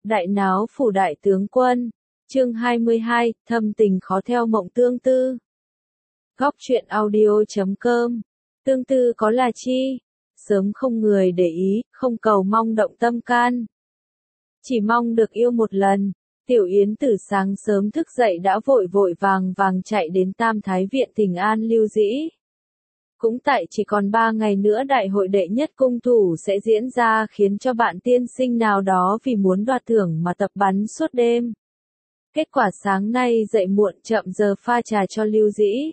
Đại náo phủ đại tướng quân. Chương 22, thâm tình khó theo mộng tương tư. Góc truyện audio.com. Tương tư có là chi? Sớm không người để ý, không cầu mong động tâm can. Chỉ mong được yêu một lần. Tiểu Yến từ sáng sớm thức dậy đã vội vội vàng vàng chạy đến Tam Thái Viện Thỉnh an Lưu Dĩ. Cũng tại chỉ còn 3 ngày nữa đại hội đệ nhất cung thủ sẽ diễn ra khiến cho bạn tiên sinh nào đó vì muốn đoạt thưởng mà tập bắn suốt đêm. Kết quả sáng nay dậy muộn chậm giờ pha trà cho Lưu Dĩ.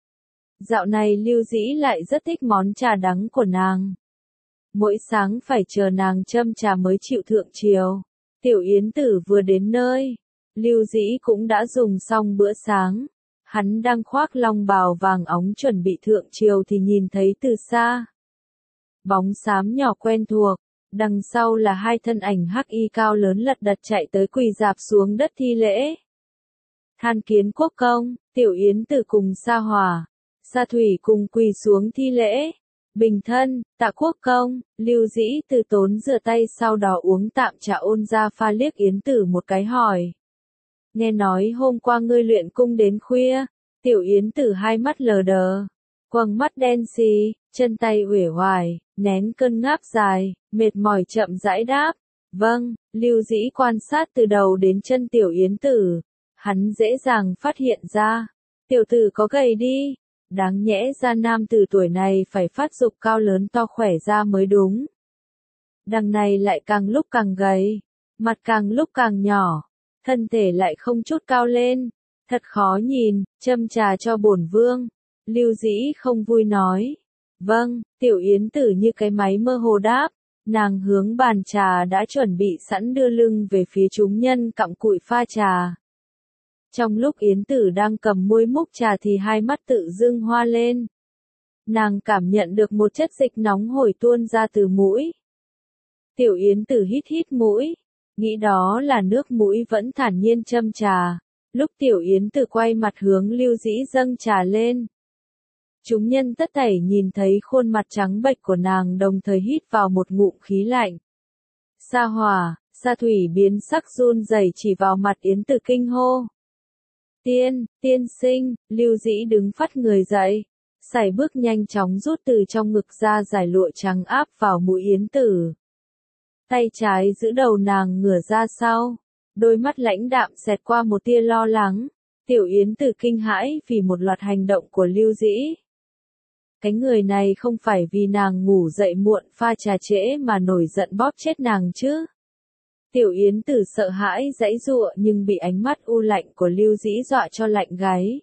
Dạo này Lưu Dĩ lại rất thích món trà đắng của nàng. Mỗi sáng phải chờ nàng châm trà mới chịu thượng triều. Tiểu Yến Tử vừa đến nơi, Lưu Dĩ cũng đã dùng xong bữa sáng. Hắn đang khoác long bào vàng óng chuẩn bị thượng triều thì nhìn thấy từ xa. Bóng xám nhỏ quen thuộc, đằng sau là hai thân ảnh hắc y cao lớn lật đật chạy tới quỳ rạp xuống đất thi lễ. Than kiến quốc công, Tiểu Yến Tử cùng Sa Hòa, Sa Thủy cùng quỳ xuống thi lễ. Bình thân, tạ quốc công. Lưu Dĩ từ tốn rửa tay sau đó uống tạm trà ôn ra pha liếc Yến Tử một cái hỏi. Nghe nói hôm qua ngươi luyện cung đến khuya. Tiểu Yến Tử hai mắt lờ đờ, quầng mắt đen xì, chân tay uể oải, nén cơn ngáp dài, mệt mỏi chậm rãi đáp. Vâng. Lưu Dĩ quan sát từ đầu đến chân Tiểu Yến Tử, hắn dễ dàng phát hiện ra. Tiểu tử có gầy đi. Đáng nhẽ ra nam tử tuổi này phải phát dục cao lớn to khỏe ra mới đúng. Đằng này lại càng lúc càng gầy, mặt càng lúc càng nhỏ, thân thể lại không chút cao lên, thật khó nhìn. Châm trà cho bổn vương. Lưu Dĩ không vui nói. Vâng. Tiểu Yến Tử như cái máy mơ hồ đáp, nàng hướng bàn trà đã chuẩn bị sẵn đưa lưng về phía chúng nhân cặm cụi pha trà. Trong lúc Yến Tử đang cầm muôi múc trà thì hai mắt tự dưng hoa lên. Nàng cảm nhận được một chất dịch nóng hổi tuôn ra từ mũi. Tiểu Yến Tử hít hít mũi, nghĩ đó là nước mũi vẫn thản nhiên châm trà. Lúc Tiểu Yến Tử quay mặt hướng Lưu Dĩ dâng trà lên. Chúng nhân tất thảy nhìn thấy khuôn mặt trắng bệch của nàng đồng thời hít vào một ngụm khí lạnh. Sa Hòa, Sa Thủy biến sắc run rẩy chỉ vào mặt Yến Tử kinh hô. Tiên sinh. Lưu Dĩ đứng phắt người dậy, sải bước nhanh chóng rút từ trong ngực ra giải lụa trắng áp vào mũi Yến Tử. Tay trái giữ đầu nàng ngửa ra sau, đôi mắt lãnh đạm xẹt qua một tia lo lắng. Tiểu Yến Tử kinh hãi vì một loạt hành động của Lưu Dĩ. Cái người này không phải vì nàng ngủ dậy muộn pha trà trễ mà nổi giận bóp chết nàng chứ. Tiểu Yến Tử sợ hãi giãy giụa nhưng bị ánh mắt u lạnh của Lưu Dĩ dọa cho lạnh gáy.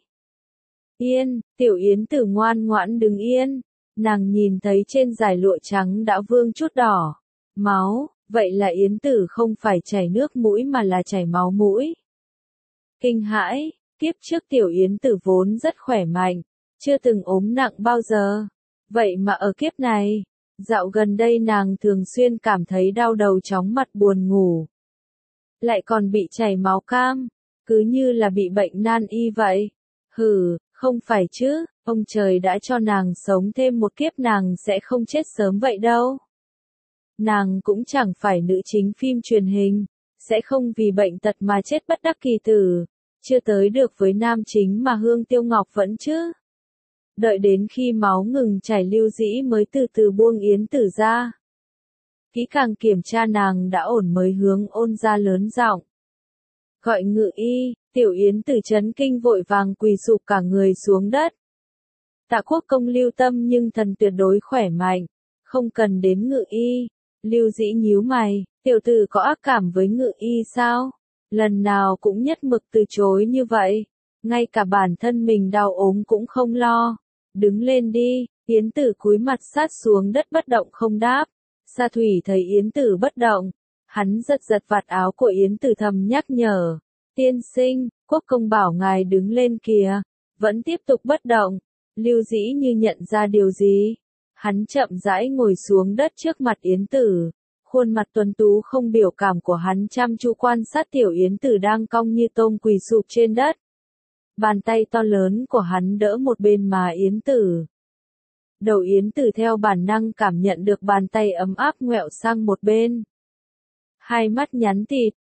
Yên. Tiểu Yến Tử ngoan ngoãn đứng yên. Nàng nhìn thấy trên dải lụa trắng đã vương chút đỏ máu, vậy là Yến Tử không phải chảy nước mũi mà là chảy máu mũi. Kinh hãi, kiếp trước Tiểu Yến Tử vốn rất khỏe mạnh, chưa từng ốm nặng bao giờ. Vậy mà ở kiếp này, dạo gần đây nàng thường xuyên cảm thấy đau đầu chóng mặt buồn ngủ. Lại còn bị chảy máu cam, cứ như là bị bệnh nan y vậy. Hừ, không phải chứ, ông trời đã cho nàng sống thêm một kiếp nàng sẽ không chết sớm vậy đâu. Nàng cũng chẳng phải nữ chính phim truyền hình, sẽ không vì bệnh tật mà chết bất đắc kỳ tử, chưa tới được với nam chính mà Hương Tiêu Ngọc vẫn chứ. Đợi đến khi máu ngừng chảy Lưu Dĩ mới từ từ buông Yến Tử ra. Kỹ càng kiểm tra nàng đã ổn mới hướng ôn ra lớn giọng. Gọi ngự y. Tiểu Yến Tử chấn kinh vội vàng quỳ sụp cả người xuống đất. Tạ quốc công lưu tâm nhưng thần tuyệt đối khỏe mạnh, không cần đến ngự y. Lưu Dĩ nhíu mày, tiểu tử có ác cảm với ngự y sao? Lần nào cũng nhất mực từ chối như vậy, ngay cả bản thân mình đau ốm cũng không lo. Đứng lên đi. Yến Tử cúi mặt sát xuống đất bất động không đáp. Sa Thủy thấy Yến Tử bất động, hắn giật giật vạt áo của Yến Tử thầm nhắc nhở. Tiên sinh, quốc công bảo ngài đứng lên kìa. Vẫn tiếp tục bất động. Lưu Dĩ như nhận ra điều gì. Hắn chậm rãi ngồi xuống đất trước mặt Yến Tử. Khuôn mặt tuấn tú không biểu cảm của hắn chăm chú quan sát Tiểu Yến Tử đang cong như tôm quỳ sụp trên đất. Bàn tay to lớn của hắn đỡ một bên má Yến Tử. Đầu Yến Tử theo bản năng cảm nhận được bàn tay ấm áp ngoẹo sang một bên. Hai mắt nhắn tịt,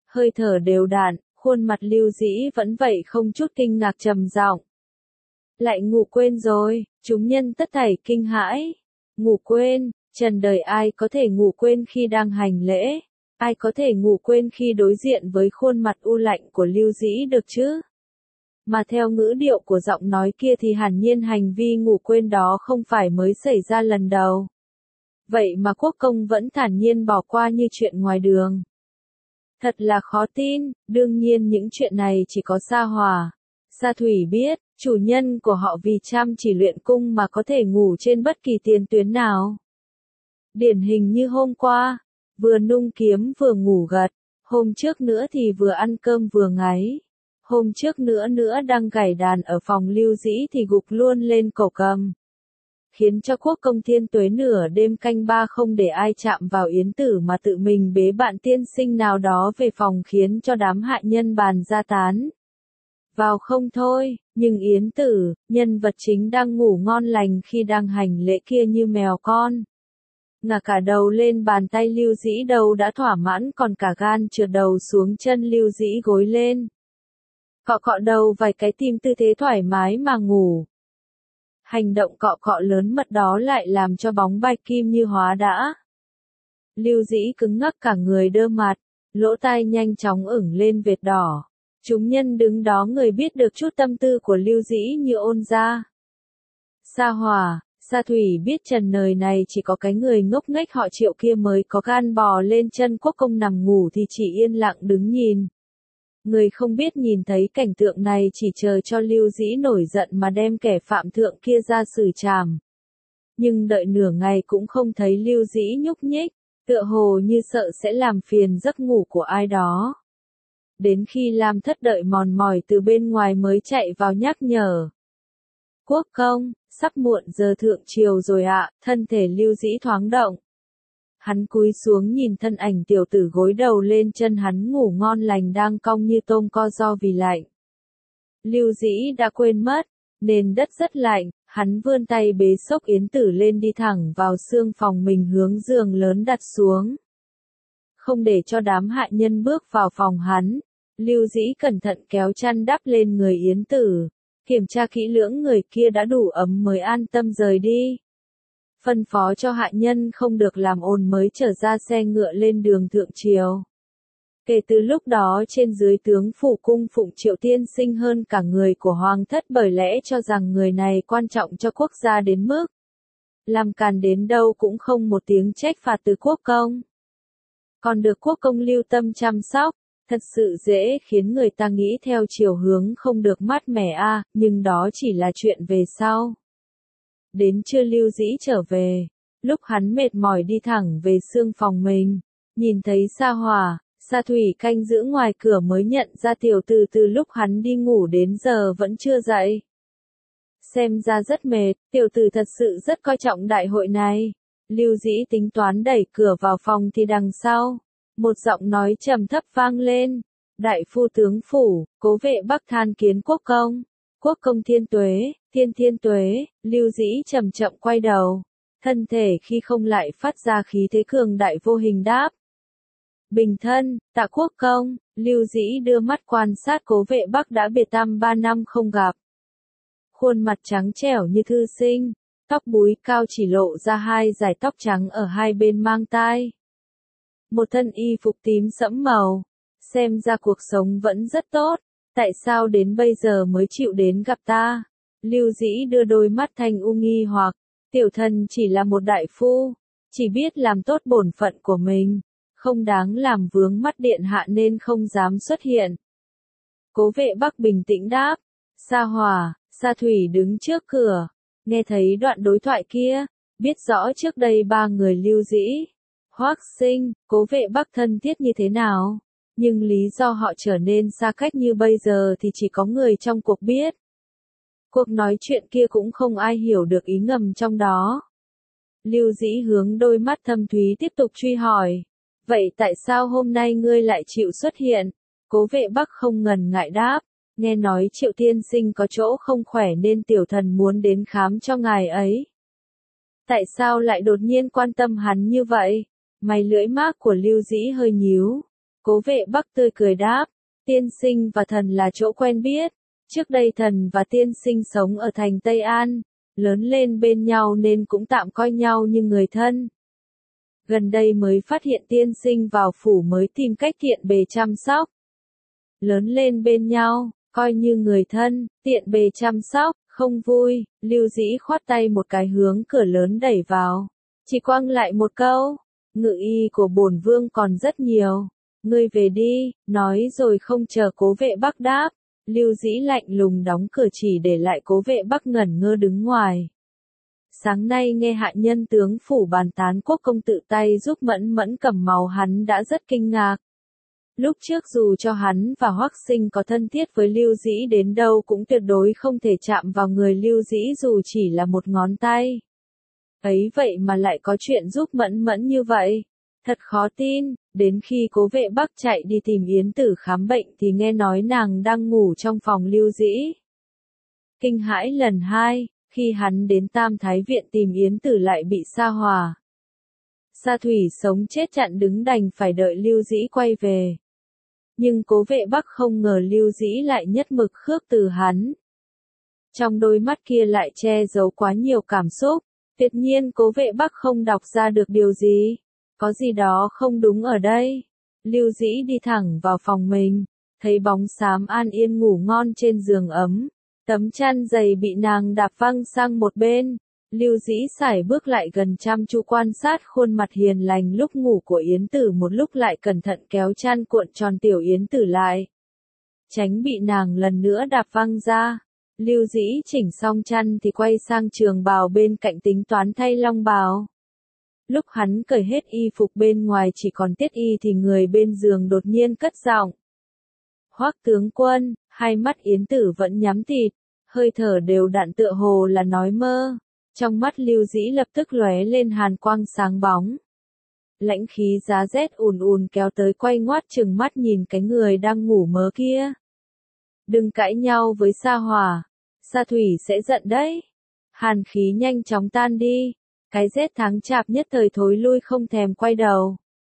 hơi thở đều đặn, khuôn mặt Lưu Dĩ vẫn vậy không chút kinh ngạc trầm giọng. Lại ngủ quên rồi, chúng nhân tất thảy kinh hãi. Ngủ quên, trần đời ai có thể ngủ quên khi đang hành lễ, ai có thể ngủ quên khi đối diện với khuôn mặt u lạnh của Lưu Dĩ được chứ? Mà theo ngữ điệu của giọng nói kia thì hẳn nhiên hành vi ngủ quên đó không phải mới xảy ra lần đầu. Vậy mà Quốc Công vẫn thản nhiên bỏ qua như chuyện ngoài đường. Thật là khó tin, đương nhiên những chuyện này chỉ có Sa Hòa, Sa Thủy biết, chủ nhân của họ vì chăm chỉ luyện cung mà có thể ngủ trên bất kỳ tiền tuyến nào. Điển hình như hôm qua, vừa nung kiếm vừa ngủ gật, hôm trước nữa thì vừa ăn cơm vừa ngáy, hôm trước nữa đang gảy đàn ở phòng Lưu Dĩ thì gục luôn lên cổ cầm. Khiến cho Quốc Công Thiên Tuế nửa đêm canh ba không để ai chạm vào Yến Tử mà tự mình bế bạn tiên sinh nào đó về phòng khiến cho đám hạ nhân bàn ra tán vào không thôi, nhưng Yến Tử, nhân vật chính đang ngủ ngon lành khi đang hành lễ kia như mèo con. Ngả cả đầu lên bàn tay Lưu Dĩ đầu đã thỏa mãn còn cả gan trượt đầu xuống chân Lưu Dĩ gối lên. Cọ cọ đầu vài cái tìm tư thế thoải mái mà ngủ. Hành động cọ cọ lớn mật đó lại làm cho bóng bạch kim như hóa đã. Lưu Dĩ cứng ngắc cả người đơ mặt, lỗ tai nhanh chóng ửng lên vệt đỏ. Chúng nhân đứng đó người biết được chút tâm tư của Lưu Dĩ như ôn ra. Sa Hòa, Sa Thủy biết trần đời này chỉ có cái người ngốc nghếch họ Triệu kia mới có gan bò lên chân Quốc Công nằm ngủ thì chỉ yên lặng đứng nhìn. Người không biết nhìn thấy cảnh tượng này chỉ chờ cho Lưu Dĩ nổi giận mà đem kẻ phạm thượng kia ra xử trảm. Nhưng đợi nửa ngày cũng không thấy Lưu Dĩ nhúc nhích, tựa hồ như sợ sẽ làm phiền giấc ngủ của ai đó. Đến khi Lam Thất đợi mòn mỏi từ bên ngoài mới chạy vào nhắc nhở. Quốc công, sắp muộn giờ thượng triều rồi ạ, thân thể Lưu Dĩ thoáng động. Hắn cúi xuống nhìn thân ảnh tiểu tử gối đầu lên chân hắn ngủ ngon lành đang cong như tôm co ro vì lạnh. Lưu Dĩ đã quên mất, nền đất rất lạnh, hắn vươn tay bế xốc Yến Tử lên đi thẳng vào xương phòng mình hướng giường lớn đặt xuống. Không để cho đám hạ nhân bước vào phòng hắn, Lưu Dĩ cẩn thận kéo chăn đắp lên người Yến Tử, kiểm tra kỹ lưỡng người kia đã đủ ấm mới an tâm rời đi. Phân phó cho hạ nhân không được làm ồn mới trở ra xe ngựa lên đường thượng triều. Kể từ lúc đó trên dưới tướng phủ cung phụng Triệu tiên sinh hơn cả người của hoàng thất bởi lẽ cho rằng người này quan trọng cho quốc gia đến mức làm càn đến đâu cũng không một tiếng trách phạt từ quốc công. Còn được quốc công lưu tâm chăm sóc, thật sự dễ khiến người ta nghĩ theo chiều hướng không được mát mẻ nhưng đó chỉ là chuyện về sau. Đến trưa Lưu Dĩ trở về, lúc hắn mệt mỏi đi thẳng về xương phòng mình, nhìn thấy Sa Hòa, Sa Thủy canh giữ ngoài cửa mới nhận ra tiểu tử từ lúc hắn đi ngủ đến giờ vẫn chưa dậy. Xem ra rất mệt, tiểu tử thật sự rất coi trọng đại hội này. Lưu Dĩ tính toán đẩy cửa vào phòng thì đằng sau, một giọng nói trầm thấp vang lên. Đại phu tướng phủ, cố vệ Bắc than kiến quốc công. Quốc công Thiên Tuế, Thiên Tuế, Lưu Dĩ chậm chậm quay đầu. Thân thể khi không lại phát ra khí thế cường đại vô hình đáp. Bình thân, tạ quốc công, Lưu Dĩ đưa mắt quan sát cố vệ Bắc đã biệt tăm 3 năm không gặp. Khuôn mặt trắng trẻo như thư sinh, tóc búi cao chỉ lộ ra hai dải tóc trắng ở hai bên mang tai. Một thân y phục tím sẫm màu, xem ra cuộc sống vẫn rất tốt, tại sao đến bây giờ mới chịu đến gặp ta? Lưu Dĩ đưa đôi mắt thanh u nghi hoặc, tiểu thần chỉ là một đại phu, chỉ biết làm tốt bổn phận của mình, không đáng làm vướng mắt điện hạ nên không dám xuất hiện. Cố vệ Bắc bình tĩnh đáp, Sa Hòa, Sa Thủy đứng trước cửa, nghe thấy đoạn đối thoại kia, biết rõ trước đây ba người Lưu Dĩ, Hoắc Sinh, cố vệ Bắc thân thiết như thế nào, nhưng lý do họ trở nên xa cách như bây giờ thì chỉ có người trong cuộc biết. Cuộc nói chuyện kia cũng không ai hiểu được ý ngầm trong đó. Lưu Dĩ hướng đôi mắt thâm thúy tiếp tục truy hỏi, vậy tại sao hôm nay ngươi lại chịu xuất hiện? Cố vệ Bắc không ngần ngại đáp, nghe nói Triệu tiên sinh có chỗ không khỏe nên tiểu thần muốn đến khám cho ngài ấy. Tại sao lại đột nhiên quan tâm hắn như vậy? Mày lưỡi mác của Lưu Dĩ hơi nhíu, Cố Vệ Bắc tươi cười đáp, tiên sinh và thần là chỗ quen biết. Trước đây thần và tiên sinh sống ở thành Tây An, lớn lên bên nhau nên cũng tạm coi nhau như người thân. Gần đây mới phát hiện tiên sinh vào phủ mới tìm cách tiện bề chăm sóc. Lớn lên bên nhau, coi như người thân, tiện bề chăm sóc, không vui. Lưu Dĩ khoát tay một cái hướng cửa lớn đẩy vào. Chỉ quăng lại một câu, ngự y của bổn vương còn rất nhiều. Ngươi về đi, nói rồi không chờ Cố Vệ Bắc đáp. Lưu Dĩ lạnh lùng đóng cửa chỉ để lại Cố Vệ Bắc ngẩn ngơ đứng ngoài. Sáng nay nghe hạ nhân tướng phủ bàn tán Quốc công tự tay giúp Mẫn Mẫn cầm máu, hắn đã rất kinh ngạc. Lúc trước dù cho hắn và Hoắc Sinh có thân thiết với Lưu Dĩ đến đâu cũng tuyệt đối không thể chạm vào người Lưu Dĩ dù chỉ là một ngón tay. Ấy vậy mà lại có chuyện giúp Mẫn Mẫn như vậy. Thật khó tin, đến khi Cố Vệ Bắc chạy đi tìm Yến Tử khám bệnh thì nghe nói nàng đang ngủ trong phòng Lưu Dĩ. Kinh hãi lần hai, khi hắn đến Tam Thái Viện tìm Yến Tử lại bị Sa Hòa, Sa Thủy sống chết chặn đứng, đành phải đợi Lưu Dĩ quay về. Nhưng Cố Vệ Bắc không ngờ Lưu Dĩ lại nhất mực khước từ hắn. Trong đôi mắt kia lại che giấu quá nhiều cảm xúc, tuyệt nhiên Cố Vệ Bắc không đọc ra được điều gì. Có gì đó không đúng ở đây. Lưu Dĩ đi thẳng vào phòng mình, thấy bóng xám An Yên ngủ ngon trên giường ấm, tấm chăn dày bị nàng đạp văng sang một bên. Lưu Dĩ sải bước lại gần chăm chú quan sát khuôn mặt hiền lành lúc ngủ của Yến Tử, một lúc lại cẩn thận kéo chăn cuộn tròn tiểu Yến Tử lại, tránh bị nàng lần nữa đạp văng ra. Lưu Dĩ chỉnh xong chăn thì quay sang trường bào bên cạnh tính toán thay long bào. Lúc hắn cởi hết y phục bên ngoài chỉ còn tiết y thì người bên giường đột nhiên cất giọng. Hoắc tướng quân, hai mắt Yến Tử vẫn nhắm tịt, hơi thở đều đặn tựa hồ là nói mơ. Trong mắt Lưu Dĩ lập tức lóe lên hàn quang sáng bóng. Lãnh khí giá rét ùn ùn kéo tới, quay ngoắt chừng mắt nhìn cái người đang ngủ mơ kia. Đừng cãi nhau với Sa Hòa, Sa Thủy sẽ giận đấy. Hàn khí nhanh chóng tan đi. Cái rét tháng chạp nhất thời thối lui, không thèm quay đầu.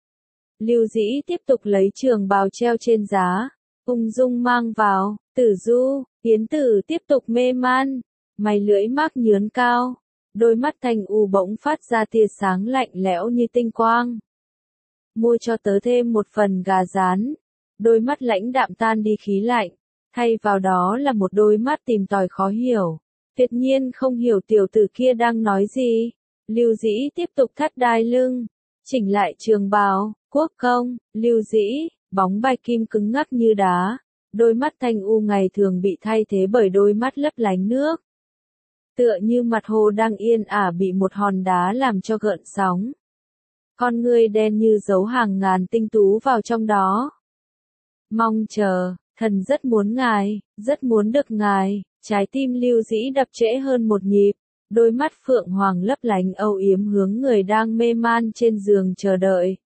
Lưu Dĩ tiếp tục lấy trường bào treo trên giá, ung dung mang vào. Tử Du, Yến Tử tiếp tục mê man, mày lưỡi mác nhướn cao, đôi mắt thanh u bỗng phát ra tia sáng lạnh lẽo như tinh quang. Mua cho tớ thêm một phần gà rán. Đôi mắt lãnh đạm tan đi khí lạnh, thay vào đó là một đôi mắt tìm tòi khó hiểu. Tuyệt nhiên không hiểu tiểu tử kia đang nói gì. Lưu Dĩ tiếp tục thắt đai lưng, chỉnh lại trường bào. Quốc công, Lưu Dĩ, bóng bạch kim cứng ngắc như đá, đôi mắt thanh u ngày thường bị thay thế bởi đôi mắt lấp lánh nước. Tựa như mặt hồ đang yên ả bị một hòn đá làm cho gợn sóng. Con ngươi đen như dấu hàng ngàn tinh tú vào trong đó. Mong chờ, thần rất muốn ngài, rất muốn được ngài. Trái tim Lưu Dĩ đập trễ hơn một nhịp. Đôi mắt phượng hoàng lấp lánh âu yếm hướng người đang mê man trên giường chờ đợi.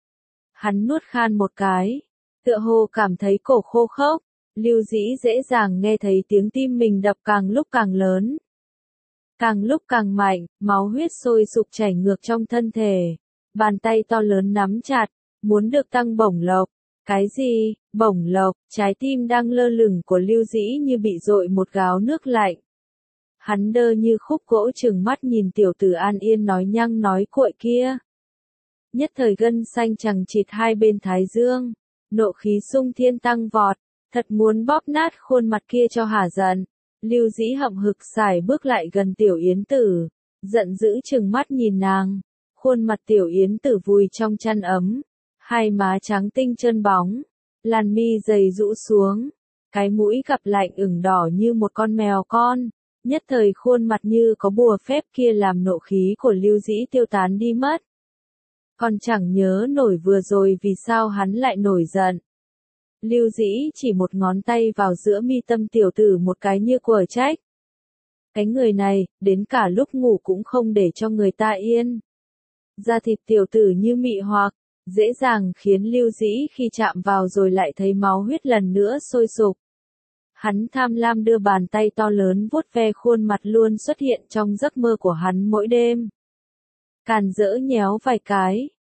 Hắn nuốt khan một cái, tựa hồ cảm thấy cổ khô khốc. Lưu Dĩ dễ dàng nghe thấy tiếng tim mình đập càng lúc càng lớn, càng lúc càng mạnh, máu huyết sôi sục chảy ngược trong thân thể. Bàn tay to lớn nắm chặt, muốn được tăng bổng lộc. Cái gì? Bổng lộc? Trái tim đang lơ lửng của Lưu Dĩ như bị dội một gáo nước lạnh. Hắn đơ như khúc gỗ trừng mắt nhìn tiểu tử An Yên nói nhăng nói cuội kia. Nhất thời gân xanh chằng chịt hai bên thái dương, nộ khí sung thiên tăng vọt, thật muốn bóp nát khuôn mặt kia cho hả giận. Lưu Dĩ hậm hực sải bước lại gần tiểu Yến Tử, giận dữ trừng mắt nhìn nàng. Khuôn mặt tiểu Yến Tử vùi trong chăn ấm, hai má trắng tinh trơn bóng, làn mi dày rũ xuống, cái mũi cặp lạnh ửng đỏ như một con mèo con. Nhất thời khuôn mặt như có bùa phép kia làm nộ khí của Lưu Dĩ tiêu tán đi mất. Còn chẳng nhớ nổi vừa rồi vì sao hắn lại nổi giận. Lưu Dĩ chỉ một ngón tay vào giữa mi tâm tiểu tử một cái như quở trách. Cái người này, đến cả lúc ngủ cũng không để cho người ta yên. Da thịt tiểu tử như mị hoặc, dễ dàng khiến Lưu Dĩ khi chạm vào rồi lại thấy máu huyết lần nữa sôi sục. Hắn tham lam đưa bàn tay to lớn vuốt ve khuôn mặt luôn xuất hiện trong giấc mơ của hắn mỗi đêm. Càn rỡ nhéo vài cái,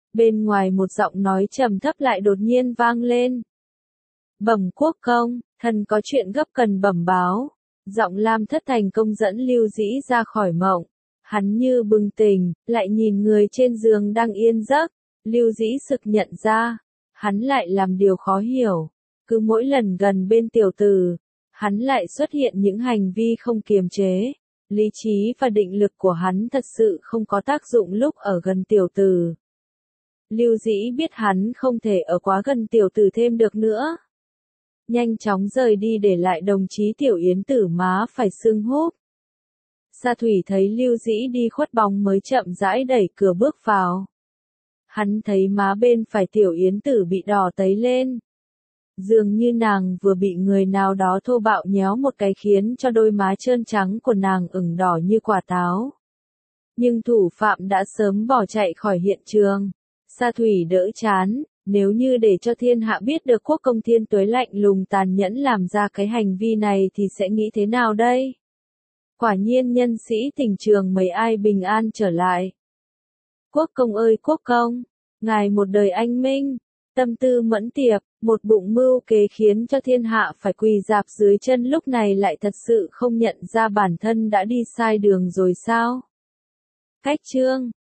Bên ngoài một giọng nói trầm thấp lại đột nhiên vang lên. Bẩm quốc công, thần có chuyện gấp cần bẩm báo. Giọng Lam Thất Thành công dẫn Lưu Dĩ ra khỏi mộng. Hắn như bừng tỉnh, lại nhìn người trên giường đang yên giấc. Lưu Dĩ sực nhận ra, hắn lại làm điều khó hiểu. Cứ mỗi lần gần bên tiểu tử, hắn lại xuất hiện những hành vi không kiềm chế. Lý trí và định lực của hắn thật sự không có tác dụng lúc ở gần tiểu tử. Lưu Dĩ biết hắn không thể ở quá gần tiểu tử thêm được nữa. Nhanh chóng rời đi để lại đồng chí Tiểu Yến Tử má phải sưng húp. Sa Thủy thấy Lưu Dĩ đi khuất bóng mới chậm rãi đẩy cửa bước vào. Hắn thấy má bên phải Tiểu Yến Tử bị đỏ tấy lên. Dường như nàng vừa bị người nào đó thô bạo nhéo một cái khiến cho đôi má trơn trắng của nàng ửng đỏ như quả táo. Nhưng thủ phạm đã sớm bỏ chạy khỏi hiện trường. Sa Thủy đỡ chán, nếu như để cho thiên hạ biết được quốc công Thiên Tuế lạnh lùng tàn nhẫn làm ra cái hành vi này thì sẽ nghĩ thế nào đây? Quả nhiên nhân sĩ tình trường mấy ai bình an trở lại. Quốc công ơi quốc công, ngài một đời anh minh, tâm tư mẫn tiệp, một bụng mưu kế khiến cho thiên hạ phải quỳ rạp dưới chân lúc này lại thật sự không nhận ra bản thân đã đi sai đường rồi sao? Cách chương